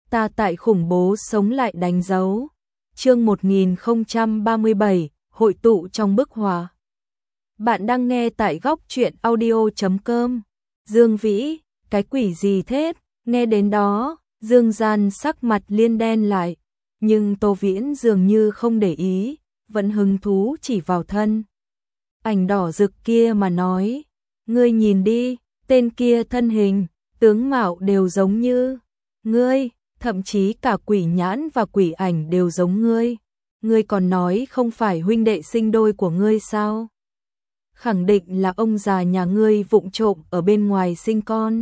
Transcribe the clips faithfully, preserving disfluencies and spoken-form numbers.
ta tại khủng bố sống lại đánh dấu. Chương một nghìn không trăm ba mươi bảy, hội tụ trong bức họa. Bạn đang nghe tại góc truyện audio chấm com. Dương Vĩ, cái quỷ gì thế? Nghe đến đó, Dương Gian sắc mặt liên đen lại, nhưng Tô Viễn dường như không để ý, vẫn hứng thú chỉ vào thân ảnh đỏ rực kia mà nói, ngươi nhìn đi, tên kia thân hình, tướng mạo đều giống như ngươi, thậm chí cả quỷ nhãn và quỷ ảnh đều giống ngươi. Ngươi còn nói không phải huynh đệ sinh đôi của ngươi sao? Khẳng định là ông già nhà ngươi vụng trộm ở bên ngoài sinh con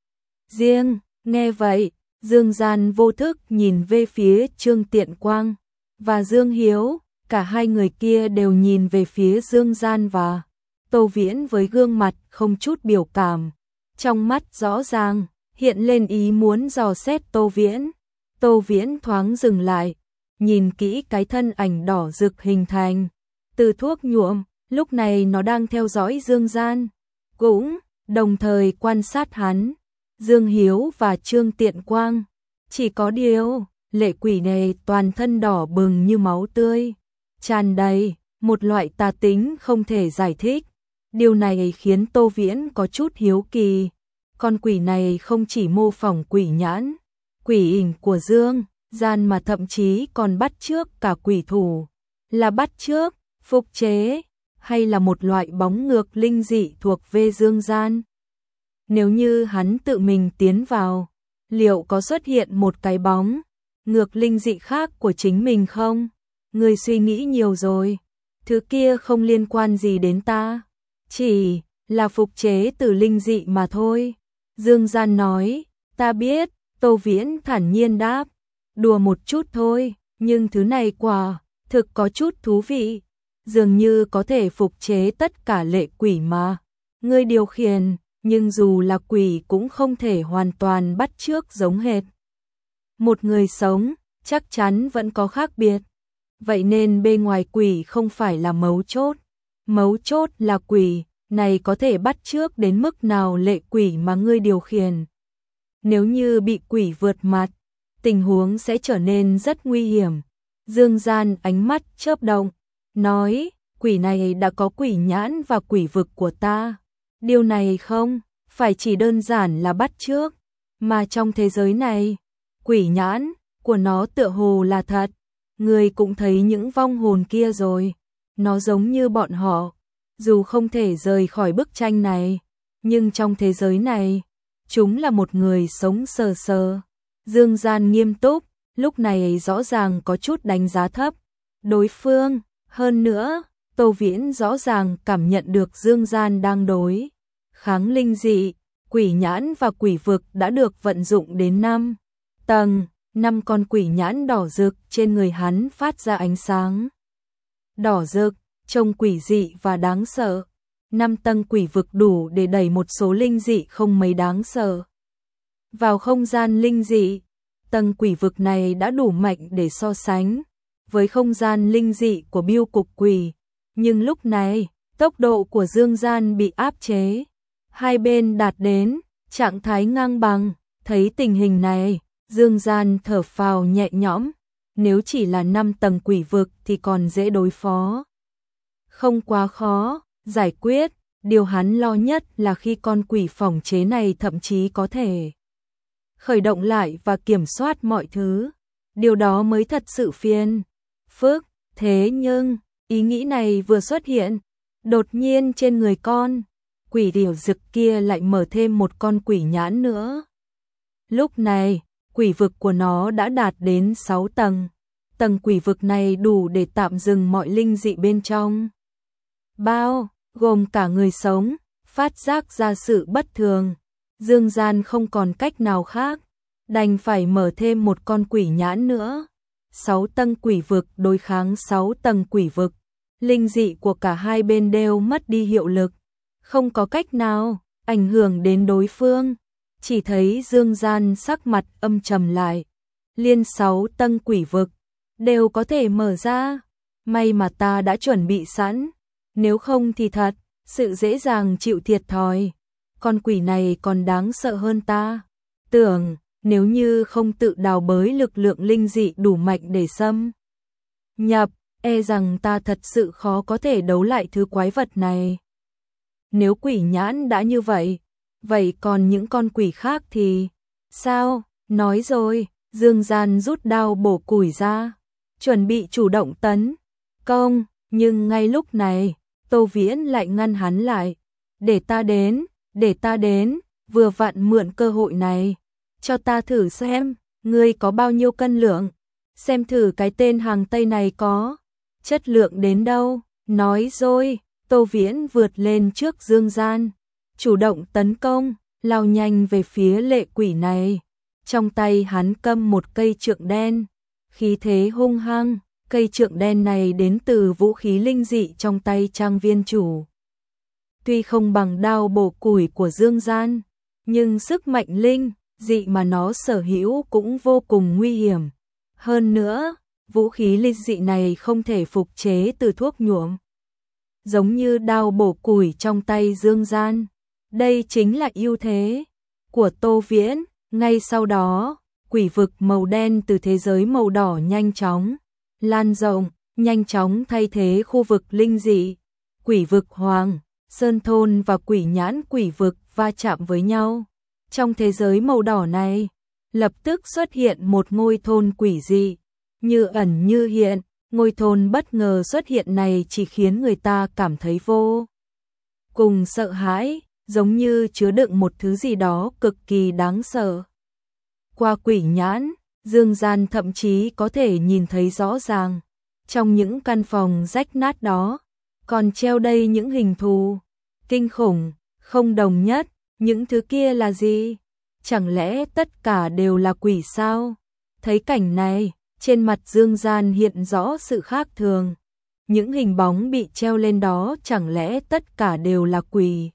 riêng. Nghe vậy, Dương Gian vô thức nhìn về phía Trương Tiện Quang và Dương Hiếu, cả hai người kia đều nhìn về phía Dương Gian và Tô Viễn với gương mặt không chút biểu cảm, trong mắt rõ ràng hiện lên ý muốn dò xét Tô Viễn. Tô Viễn thoáng dừng lại, nhìn kỹ cái thân ảnh đỏ rực hình thành từ thuốc nhuộm, lúc này nó đang theo dõi Dương Gian, cũng đồng thời quan sát hắn, Dương Hiếu và Trương Tiện Quang. Chỉ có điều, lệ quỷ này toàn thân đỏ bừng như máu tươi, tràn đầy một loại tà tính không thể giải thích. Điều này khiến Tô Viễn có chút hiếu kỳ. Con quỷ này không chỉ mô phỏng quỷ nhãn, quỷ ảnh của Dương Gian mà thậm chí còn bắt chước cả quỷ thủ, là bắt chước, phục chế, hay là một loại bóng ngược linh dị thuộc về Dương Gian. Nếu như hắn tự mình tiến vào, liệu có xuất hiện một cái bóng ngược linh dị khác của chính mình không? Người suy nghĩ nhiều rồi, thứ kia không liên quan gì đến ta, chỉ là phục chế từ linh dị mà thôi. Dương Gian nói, ta biết. Tô Viễn thản nhiên đáp, đùa một chút thôi, nhưng thứ này quả thực có chút thú vị, dường như có thể phục chế tất cả lệ quỷ mà ngươi điều khiển, nhưng dù là quỷ cũng không thể hoàn toàn bắt chước giống hệt một người sống, chắc chắn vẫn có khác biệt. Vậy nên bề ngoài quỷ không phải là mấu chốt, mấu chốt là quỷ này có thể bắt chước đến mức nào lệ quỷ mà ngươi điều khiển. Nếu như bị quỷ vượt mặt, tình huống sẽ trở nên rất nguy hiểm. Dương Gian ánh mắt chớp động, nói, quỷ này đã có quỷ nhãn và quỷ vực của ta. Điều này không phải chỉ đơn giản là bắt chước, mà trong thế giới này, quỷ nhãn của nó tựa hồ là thật. Người cũng thấy những vong hồn kia rồi, nó giống như bọn họ, dù không thể rời khỏi bức tranh này, nhưng trong thế giới này, chúng là một người sống sờ sờ. Dương Gian nghiêm túc, lúc này rõ ràng có chút đánh giá thấp đối phương. Hơn nữa, Tô Viễn rõ ràng cảm nhận được Dương Gian đang đối kháng linh dị, quỷ nhãn và quỷ vực đã được vận dụng đến năm tầng. Năm con quỷ nhãn đỏ rực trên người hắn phát ra ánh sáng đỏ rực, trông quỷ dị và đáng sợ. Năm tầng quỷ vực đủ để đẩy một số linh dị không mấy đáng sợ vào không gian linh dị. Tầng quỷ vực này đã đủ mạnh để so sánh với không gian linh dị của Biêu Cục Quỷ, nhưng lúc này, tốc độ của Dương Gian bị áp chế, hai bên đạt đến trạng thái ngang bằng. Thấy tình hình này, Dương Gian thở phào nhẹ nhõm, nếu chỉ là năm tầng quỷ vực thì còn dễ đối phó, không quá khó giải quyết. Điều hắn lo nhất là khi con quỷ phỏng chế này thậm chí có thể khởi động lại và kiểm soát mọi thứ, điều đó mới thật sự phiền phức. Thế nhưng, ý nghĩ này vừa xuất hiện, đột nhiên trên người con quỷ điểu rực kia lại mở thêm một con quỷ nhãn nữa. Lúc này, quỷ vực của nó đã đạt đến sáu tầng. Tầng quỷ vực này đủ để tạm dừng mọi linh dị bên trong, bao gồm cả người sống, phát giác ra sự bất thường. Dương Gian không còn cách nào khác, đành phải mở thêm một con quỷ nhãn nữa. Sáu tầng quỷ vực đối kháng sáu tầng quỷ vực, linh dị của cả hai bên đều mất đi hiệu lực, không có cách nào ảnh hưởng đến đối phương. Chỉ thấy Dương Gian sắc mặt âm trầm lại, liên sáu tầng quỷ vực đều có thể mở ra, may mà ta đã chuẩn bị sẵn, nếu không thì thật sự dễ dàng chịu thiệt thòi. Con quỷ này còn đáng sợ hơn ta tưởng, nếu như không tự đào bới lực lượng linh dị đủ mạnh để xâm nhập, e rằng ta thật sự khó có thể đấu lại thứ quái vật này. Nếu quỷ nhãn đã như vậy, vậy còn những con quỷ khác thì sao? Nói rồi, Dương Gian rút đao bổ củi ra, chuẩn bị chủ động tấn công, nhưng ngay lúc này, Tô Viễn lại ngăn hắn lại. Để ta đến, để ta đến, vừa vặn mượn cơ hội này, cho ta thử xem, ngươi có bao nhiêu cân lượng, xem thử cái tên hàng Tây này có chất lượng đến đâu. Nói rồi, Tô Viễn vượt lên trước Dương Gian, chủ động tấn công, lao nhanh về phía lệ quỷ này. Trong tay hắn cầm một cây trượng đen, khí thế hung hăng, cây trượng đen này đến từ vũ khí linh dị trong tay Trang viên chủ. Tuy không bằng đao bổ củi của Dương Gian, nhưng sức mạnh linh dị mà nó sở hữu cũng vô cùng nguy hiểm. Hơn nữa, vũ khí linh dị này không thể phục chế từ thuốc nhuộm, giống như đao bổ củi trong tay Dương Gian. Đây chính là ưu thế của Tô Viễn. Ngay sau đó, quỷ vực màu đen từ thế giới màu đỏ nhanh chóng lan rộng, nhanh chóng thay thế khu vực linh dị. Quỷ vực Hoàng Sơn Thôn và quỷ nhãn quỷ vực va chạm với nhau. Trong thế giới màu đỏ này, lập tức xuất hiện một ngôi thôn quỷ dị, như ẩn như hiện. Ngôi thôn bất ngờ xuất hiện này chỉ khiến người ta cảm thấy vô cùng sợ hãi, giống như chứa đựng một thứ gì đó cực kỳ đáng sợ. Qua quỷ nhãn, Dương Gian thậm chí có thể nhìn thấy rõ ràng, trong những căn phòng rách nát đó, còn treo đầy những hình thù kinh khủng, không đồng nhất. Những thứ kia là gì? Chẳng lẽ tất cả đều là quỷ sao? Thấy cảnh này, trên mặt Dương Gian hiện rõ sự khác thường. Những hình bóng bị treo lên đó chẳng lẽ tất cả đều là quỷ?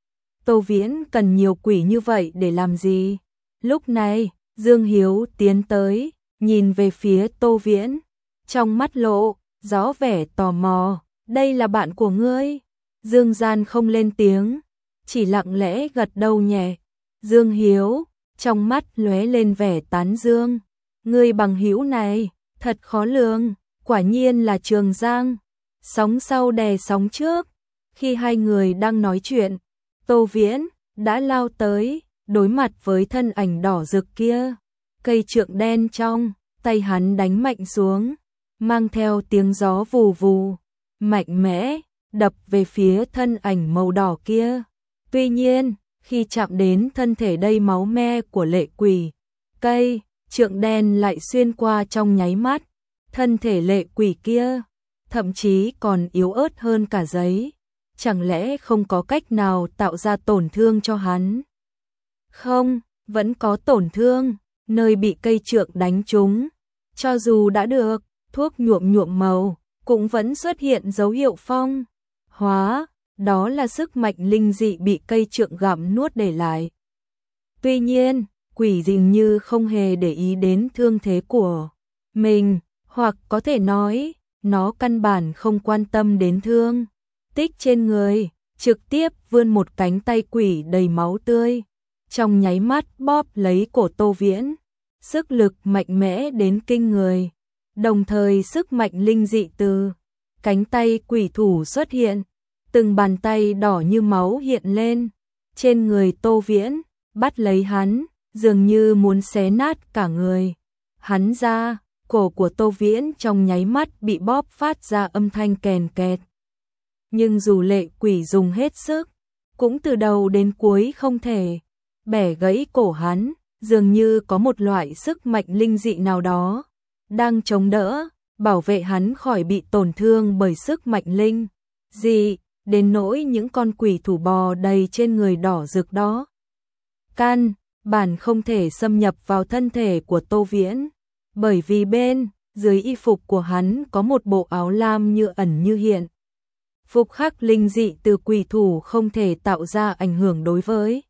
Tô Viễn cần nhiều quỷ như vậy để làm gì? Lúc này, Dương Hiếu tiến tới, nhìn về phía Tô Viễn, trong mắt lộ rõ vẻ tò mò. Đây là bạn của ngươi? Dương Gian không lên tiếng, chỉ lặng lẽ gật đầu nhẹ. Dương Hiếu, trong mắt lóe lên vẻ tán dương. Ngươi bằng hữu này, thật khó lường, quả nhiên là Trường Giang. Sóng sau đè sóng trước. Khi hai người đang nói chuyện, Tô Viễn đã lao tới, đối mặt với thân ảnh đỏ rực kia. Cây trượng đen trong tay hắn đánh mạnh xuống, mang theo tiếng gió vù vù, mạnh mẽ, đập về phía thân ảnh màu đỏ kia. Tuy nhiên, khi chạm đến thân thể đầy máu me của lệ quỷ, cây trượng đen lại xuyên qua trong nháy mắt. Thân thể lệ quỷ kia, thậm chí còn yếu ớt hơn cả giấy. Chẳng lẽ không có cách nào tạo ra tổn thương cho hắn? Không, vẫn có tổn thương, nơi bị cây trượng đánh trúng. Cho dù đã được thuốc nhuộm nhuộm màu, cũng vẫn xuất hiện dấu hiệu phong hóa, đó là sức mạnh linh dị bị cây trượng gặm nuốt để lại. Tuy nhiên, quỷ dường như không hề để ý đến thương thế của mình, hoặc có thể nói, nó căn bản không quan tâm đến thương tích trên người, trực tiếp vươn một cánh tay quỷ đầy máu tươi, trong nháy mắt bóp lấy cổ Tô Viễn. Sức lực mạnh mẽ đến kinh người, đồng thời sức mạnh linh dị từ cánh tay quỷ thủ xuất hiện, từng bàn tay đỏ như máu hiện lên trên người Tô Viễn, bắt lấy hắn, dường như muốn xé nát cả người hắn ra. Cổ của Tô Viễn trong nháy mắt bị bóp phát ra âm thanh kèn kẹt. Nhưng dù lệ quỷ dùng hết sức, cũng từ đầu đến cuối không thể bẻ gãy cổ hắn, dường như có một loại sức mạnh linh dị nào đó đang chống đỡ, bảo vệ hắn khỏi bị tổn thương bởi sức mạnh linh dị, đến nỗi những con quỷ thủ bò đầy trên người đỏ rực đó căn bản không thể xâm nhập vào thân thể của Tô Viễn, bởi vì bên dưới y phục của hắn có một bộ áo lam như ẩn như hiện. Phục khắc linh dị từ quỷ thủ không thể tạo ra ảnh hưởng đối với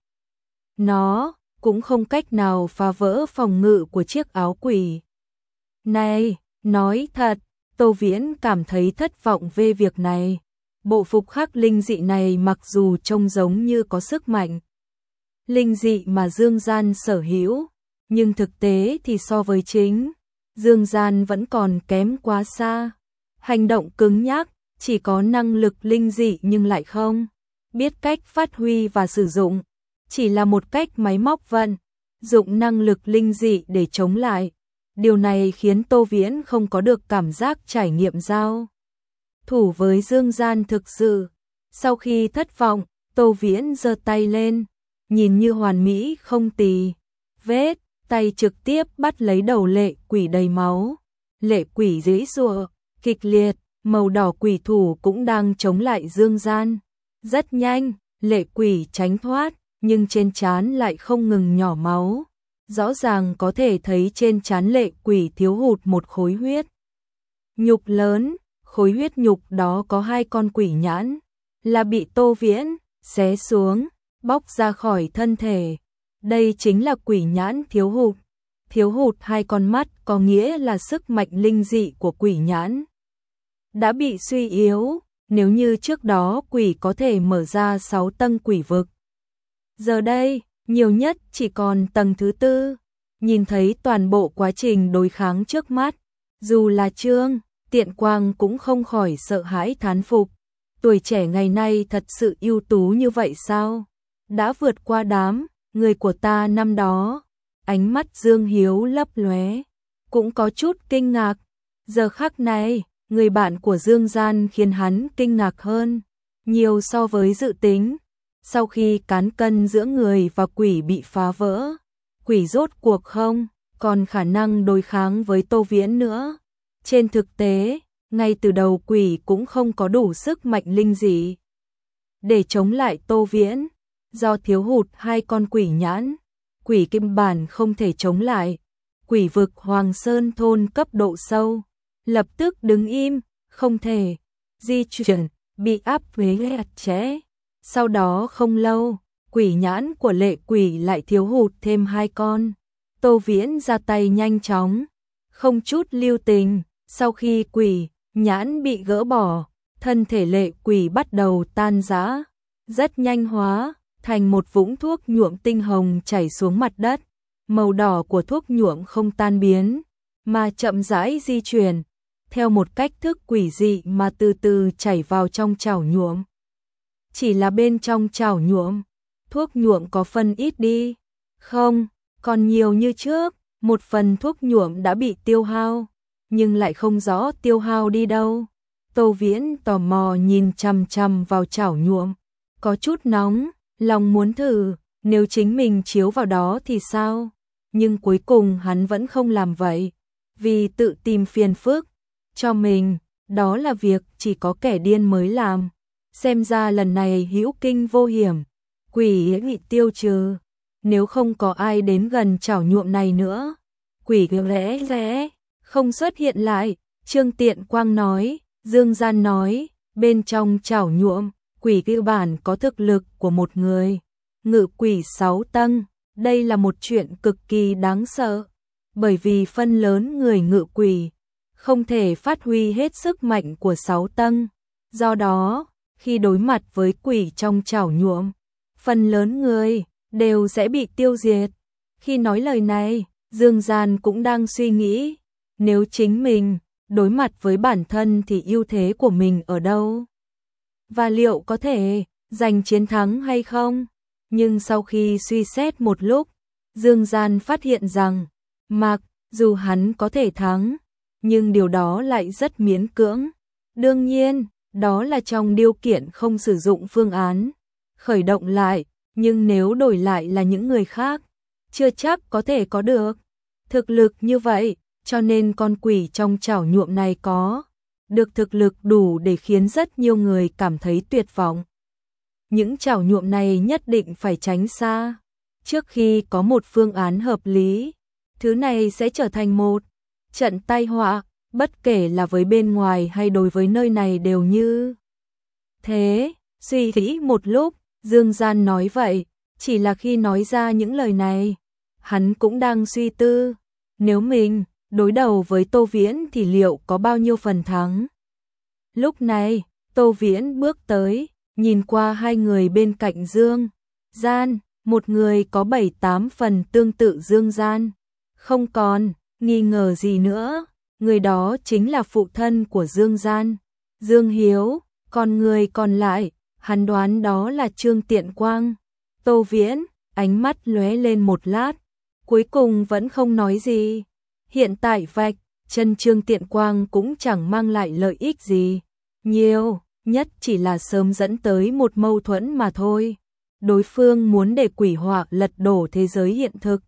nó, cũng không cách nào phá vỡ phòng ngự của chiếc áo quỷ này. Nói thật, Tô Viễn cảm thấy thất vọng về việc này. Bộ phục khắc linh dị này mặc dù trông giống như có sức mạnh linh dị mà Dương Gian sở hữu, nhưng thực tế thì so với chính Dương Gian vẫn còn kém quá xa. Hành động cứng nhắc, chỉ có năng lực linh dị nhưng lại không biết cách phát huy và sử dụng, chỉ là một cách máy móc vận dụng năng lực linh dị để chống lại. Điều này khiến Tô Viễn không có được cảm giác trải nghiệm giao thủ với Dương Gian thực sự. Sau khi thất vọng, Tô Viễn giơ tay lên, nhìn như hoàn mỹ không tì vết, tay trực tiếp bắt lấy đầu lệ quỷ đầy máu. Lệ quỷ giãy giụa kịch liệt, màu đỏ quỷ thủ cũng đang chống lại Dương Gian. Rất nhanh, lệ quỷ tránh thoát, nhưng trên trán lại không ngừng nhỏ máu. Rõ ràng có thể thấy trên trán lệ quỷ thiếu hụt một khối huyết nhục lớn, khối huyết nhục đó có hai con quỷ nhãn, là bị Tô Viễn xé xuống, bóc ra khỏi thân thể. Đây chính là quỷ nhãn thiếu hụt. Thiếu hụt hai con mắt có nghĩa là sức mạnh linh dị của quỷ nhãn đã bị suy yếu. Nếu như trước đó quỷ có thể mở ra sáu tầng quỷ vực, giờ đây nhiều nhất chỉ còn tầng thứ tư. Nhìn thấy toàn bộ quá trình đối kháng trước mắt, dù là Trương Tiện Quang cũng không khỏi sợ hãi thán phục. Tuổi trẻ ngày nay thật sự ưu tú như vậy sao? Đã vượt qua đám người của ta năm đó. Ánh mắt Dương Hiếu lấp lóe, cũng có chút kinh ngạc. Giờ khắc này, người bạn của Dương Gian khiến hắn kinh ngạc hơn nhiều so với dự tính. Sau khi cán cân giữa người và quỷ bị phá vỡ, quỷ rốt cuộc không còn khả năng đối kháng với Tô Viễn nữa. Trên thực tế, ngay từ đầu quỷ cũng không có đủ sức mạnh linh dị để chống lại Tô Viễn. Do thiếu hụt hai con quỷ nhãn, quỷ kim bản không thể chống lại. Quỷ vực Hoàng Sơn thôn cấp độ sâu lập tức đứng im, không thể di chuyển, bị áp chế chặt chẽ. Sau đó không lâu, quỷ nhãn của lệ quỷ lại thiếu hụt thêm hai con. Tô Viễn ra tay nhanh chóng, không chút lưu tình. Sau khi quỷ nhãn bị gỡ bỏ, thân thể lệ quỷ bắt đầu tan rã, rất nhanh hóa thành một vũng thuốc nhuộm tinh hồng chảy xuống mặt đất. Màu đỏ của thuốc nhuộm không tan biến, mà chậm rãi di chuyển, theo một cách thức quỷ dị mà từ từ chảy vào trong chảo nhuộm. Chỉ là bên trong chảo nhuộm, thuốc nhuộm có phân ít đi, không còn nhiều như trước. Một phần thuốc nhuộm đã bị tiêu hao, nhưng lại không rõ tiêu hao đi đâu. Tô Viễn tò mò nhìn chằm chằm vào chảo nhuộm, có chút nóng, lòng muốn thử, nếu chính mình chiếu vào đó thì sao? Nhưng cuối cùng hắn vẫn không làm vậy, vì tự tìm phiền phức cho mình, đó là việc chỉ có kẻ điên mới làm. Xem ra lần này hữu kinh vô hiểm, quỷ bị tiêu trừ. Nếu không có ai đến gần chảo nhuộm này nữa, quỷ lẽ lẽ không xuất hiện lại. Trương Tiện Quang nói. Dương Gian nói, bên trong chảo nhuộm, quỷ cơ bản có thực lực của một người ngự quỷ sáu tầng. Đây là một chuyện cực kỳ đáng sợ, bởi vì phân lớn người ngự quỷ không thể phát huy hết sức mạnh của sáu tầng. Do đó, khi đối mặt với quỷ trong chảo nhuộm, phần lớn người đều sẽ bị tiêu diệt. Khi nói lời này, Dương Gian cũng đang suy nghĩ, nếu chính mình đối mặt với bản thân thì ưu thế của mình ở đâu? Và liệu có thể giành chiến thắng hay không? Nhưng sau khi suy xét một lúc, Dương Gian phát hiện rằng, mặc dù hắn có thể thắng, nhưng điều đó lại rất miễn cưỡng. Đương nhiên, đó là trong điều kiện không sử dụng phương án khởi động lại, nhưng nếu đổi lại là những người khác, chưa chắc có thể có được thực lực như vậy. Cho nên con quỷ trong chảo nhuộm này có được thực lực đủ để khiến rất nhiều người cảm thấy tuyệt vọng. Những chảo nhuộm này nhất định phải tránh xa, trước khi có một phương án hợp lý. Thứ này sẽ trở thành một trận tai họa, bất kể là với bên ngoài hay đối với nơi này đều như thế. Suy nghĩ một lúc, Dương Gian nói vậy, chỉ là khi nói ra những lời này, hắn cũng đang suy tư, nếu mình đối đầu với Tô Viễn thì liệu có bao nhiêu phần thắng. Lúc này, Tô Viễn bước tới, nhìn qua hai người bên cạnh Dương Gian, một người có bảy tám phần tương tự Dương Gian, Không còn nghi ngờ gì nữa, người đó chính là phụ thân của Dương Gian, Dương Hiếu, còn người còn lại, hắn đoán đó là Trương Tiện Quang. Tô Viễn, ánh mắt lóe lên một lát, cuối cùng vẫn không nói gì. Hiện tại vạch chân Trương Tiện Quang cũng chẳng mang lại lợi ích gì nhiều, nhất chỉ là sớm dẫn tới một mâu thuẫn mà thôi. Đối phương muốn để quỷ họa lật đổ thế giới hiện thực.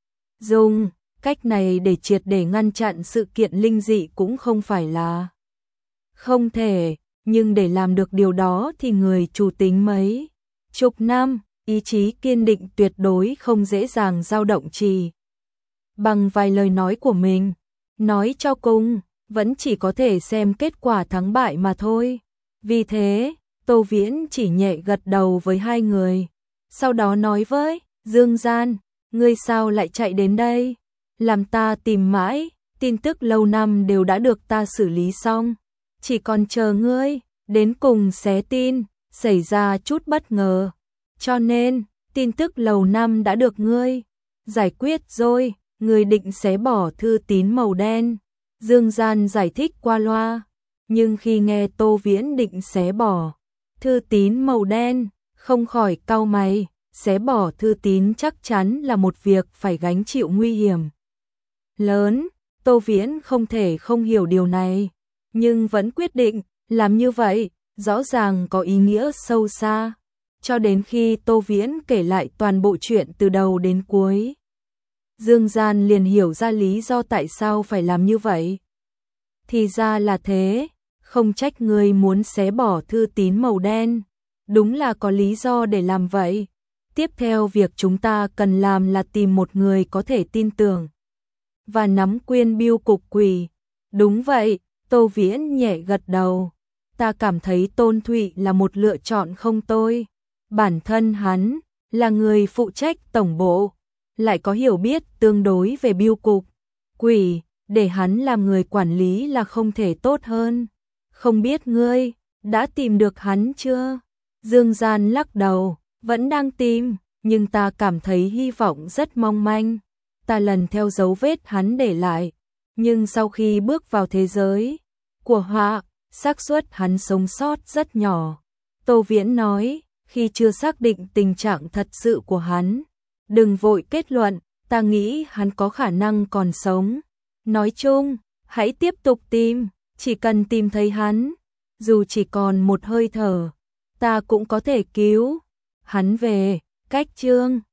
Dùng cách này để triệt để ngăn chặn sự kiện linh dị cũng không phải là không thể, nhưng để làm được điều đó thì người chủ tính mấy chục năm, ý chí kiên định tuyệt đối không dễ dàng dao động chỉ bằng vài lời nói của mình. Nói cho cùng, vẫn chỉ có thể xem kết quả thắng bại mà thôi. Vì thế, Tô Viễn chỉ nhẹ gật đầu với hai người. Sau đó nói với Dương Gian, ngươi sao lại chạy đến đây? Làm ta tìm mãi, tin tức lâu năm đều đã được ta xử lý xong. Chỉ còn chờ ngươi, đến cùng xé tin, xảy ra chút bất ngờ. Cho nên, tin tức lâu năm đã được ngươi giải quyết rồi, ngươi định xé bỏ thư tín màu đen. Dương Gian giải thích qua loa, nhưng khi nghe Tô Viễn định xé bỏ thư tín màu đen, không khỏi cau mày, xé bỏ thư tín chắc chắn là một việc phải gánh chịu nguy hiểm lớn. Tô Viễn không thể không hiểu điều này, nhưng vẫn quyết định làm như vậy, rõ ràng có ý nghĩa sâu xa. Cho đến khi Tô Viễn kể lại toàn bộ chuyện từ đầu đến cuối, Dương Gian liền hiểu ra lý do tại sao phải làm như vậy. Thì ra là thế, không trách người muốn xé bỏ thư tín màu đen, đúng là có lý do để làm vậy. Tiếp theo việc chúng ta cần làm là tìm một người có thể tin tưởng và nắm quyền bưu cục quỷ. Đúng vậy, Tô Viễn nhẹ gật đầu. Ta cảm thấy Tôn Thụy là một lựa chọn không tồi. Bản thân hắn là người phụ trách tổng bộ, lại có hiểu biết tương đối về bưu cục quỷ, để hắn làm người quản lý là không thể tốt hơn. Không biết ngươi đã tìm được hắn chưa? Dương Gian lắc đầu, vẫn đang tìm, nhưng ta cảm thấy hy vọng rất mong manh. Ta lần theo dấu vết hắn để lại, nhưng sau khi bước vào thế giới của họa, xác suất hắn sống sót rất nhỏ. Tô Viễn nói, khi chưa xác định tình trạng thật sự của hắn, đừng vội kết luận, ta nghĩ hắn có khả năng còn sống. Nói chung, hãy tiếp tục tìm, chỉ cần tìm thấy hắn, dù chỉ còn một hơi thở, ta cũng có thể cứu hắn về. Cách chương